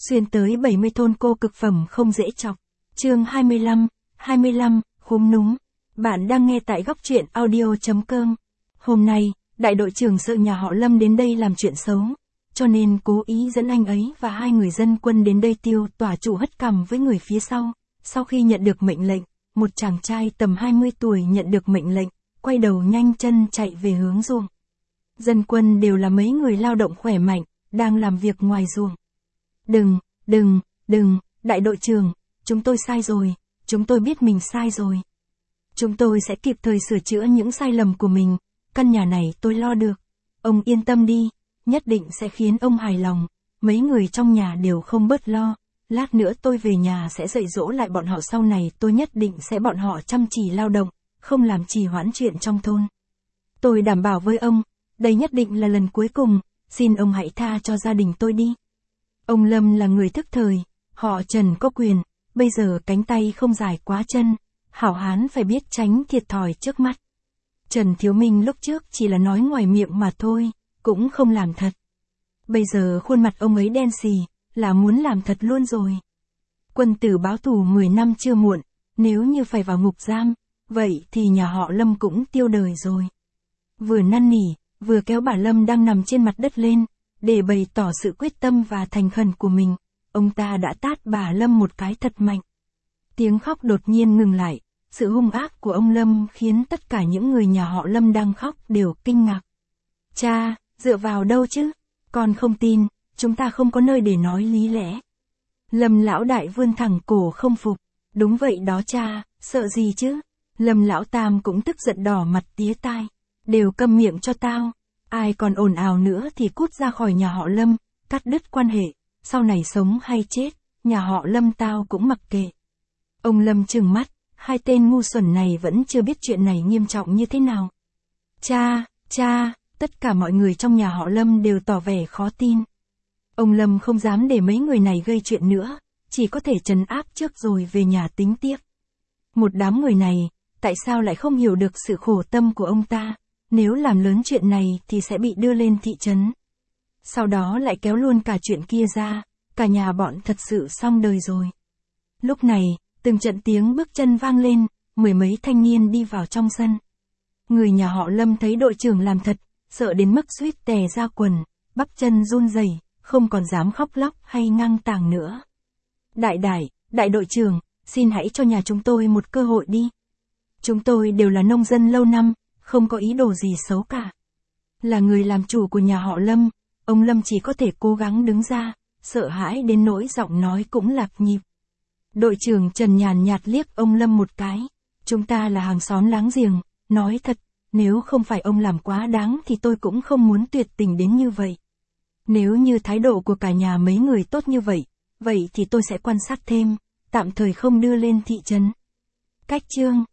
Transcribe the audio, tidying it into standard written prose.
Xuyên tới 70 thôn cô cực phẩm không dễ chọc. Chương 25, khúm núm. Bạn đang nghe tại góc truyện audio.com. Hôm nay, đại đội trưởng sợ nhà họ Lâm đến đây làm chuyện xấu, cho nên cố ý dẫn anh ấy và hai người dân quân đến đây tiêu tỏa chủ hất cằm với người phía sau. Sau khi nhận được mệnh lệnh, một chàng trai tầm 20 tuổi nhận được mệnh lệnh, quay đầu nhanh chân chạy về hướng ruộng. Dân quân đều là mấy người lao động khỏe mạnh, đang làm việc ngoài ruộng. Đừng, đại đội trưởng, chúng tôi sai rồi, chúng tôi biết mình sai rồi. Chúng tôi sẽ kịp thời sửa chữa những sai lầm của mình, căn nhà này tôi lo được. Ông yên tâm đi, nhất định sẽ khiến ông hài lòng, mấy người trong nhà đều không bớt lo. Lát nữa tôi về nhà sẽ dạy dỗ lại bọn họ, sau này tôi nhất định sẽ bọn họ chăm chỉ lao động, không làm trì hoãn chuyện trong thôn. Tôi đảm bảo với ông, đây nhất định là lần cuối cùng, xin ông hãy tha cho gia đình tôi đi. Ông Lâm là người thức thời, họ Trần có quyền, bây giờ cánh tay không dài quá chân, hảo hán phải biết tránh thiệt thòi trước mắt. Trần Thiếu Minh lúc trước chỉ là nói ngoài miệng mà thôi, cũng không làm thật. Bây giờ khuôn mặt ông ấy đen xì, là muốn làm thật luôn rồi. Quân tử báo thù 10 năm chưa muộn, nếu như phải vào ngục giam, vậy thì nhà họ Lâm cũng tiêu đời rồi. Vừa năn nỉ, vừa kéo bà Lâm đang nằm trên mặt đất lên, để bày tỏ sự quyết tâm và thành khẩn của mình, ông ta đã tát bà Lâm một cái thật mạnh. Tiếng khóc đột nhiên ngừng lại, sự hung ác của ông Lâm khiến tất cả những người nhà họ Lâm đang khóc đều kinh ngạc. Cha, dựa vào đâu chứ? Con không tin, chúng ta không có nơi để nói lý lẽ. Lâm lão đại vươn thẳng cổ không phục. Đúng vậy đó cha, sợ gì chứ? Lâm lão tam cũng tức giận đỏ mặt tía tai. Đều câm miệng cho tao. Ai còn ồn ào nữa thì cút ra khỏi nhà họ Lâm, cắt đứt quan hệ. Sau này sống hay chết, nhà họ Lâm tao cũng mặc kệ. Ông Lâm trừng mắt, hai tên ngu xuẩn này vẫn chưa biết chuyện này nghiêm trọng như thế nào. Cha, tất cả mọi người trong nhà họ Lâm đều tỏ vẻ khó tin. Ông Lâm không dám để mấy người này gây chuyện nữa, chỉ có thể trấn áp trước rồi về nhà tính tiếp. Một đám người này, tại sao lại không hiểu được sự khổ tâm của ông ta, nếu làm lớn chuyện này thì sẽ bị đưa lên thị trấn. Sau đó lại kéo luôn cả chuyện kia ra, cả nhà bọn thật sự xong đời rồi. Lúc này, từng trận tiếng bước chân vang lên, mười mấy thanh niên đi vào trong sân. Người nhà họ Lâm thấy đội trưởng làm thật, sợ đến mức suýt tè ra quần, bắp chân run rẩy, không còn dám khóc lóc hay ngang tàng nữa. Đại đội trưởng, xin hãy cho nhà chúng tôi một cơ hội đi. Chúng tôi đều là nông dân lâu năm, không có ý đồ gì xấu cả. Là người làm chủ của nhà họ Lâm, ông Lâm chỉ có thể cố gắng đứng ra, sợ hãi đến nỗi giọng nói cũng lạc nhịp. Đội trưởng Trần nhàn nhạt liếc ông Lâm một cái. Chúng ta là hàng xóm láng giềng, nói thật, nếu không phải ông làm quá đáng thì tôi cũng không muốn tuyệt tình đến như vậy. Nếu như thái độ của cả nhà mấy người tốt như vậy thì tôi sẽ quan sát thêm, tạm thời không đưa lên thị trấn. Cách chương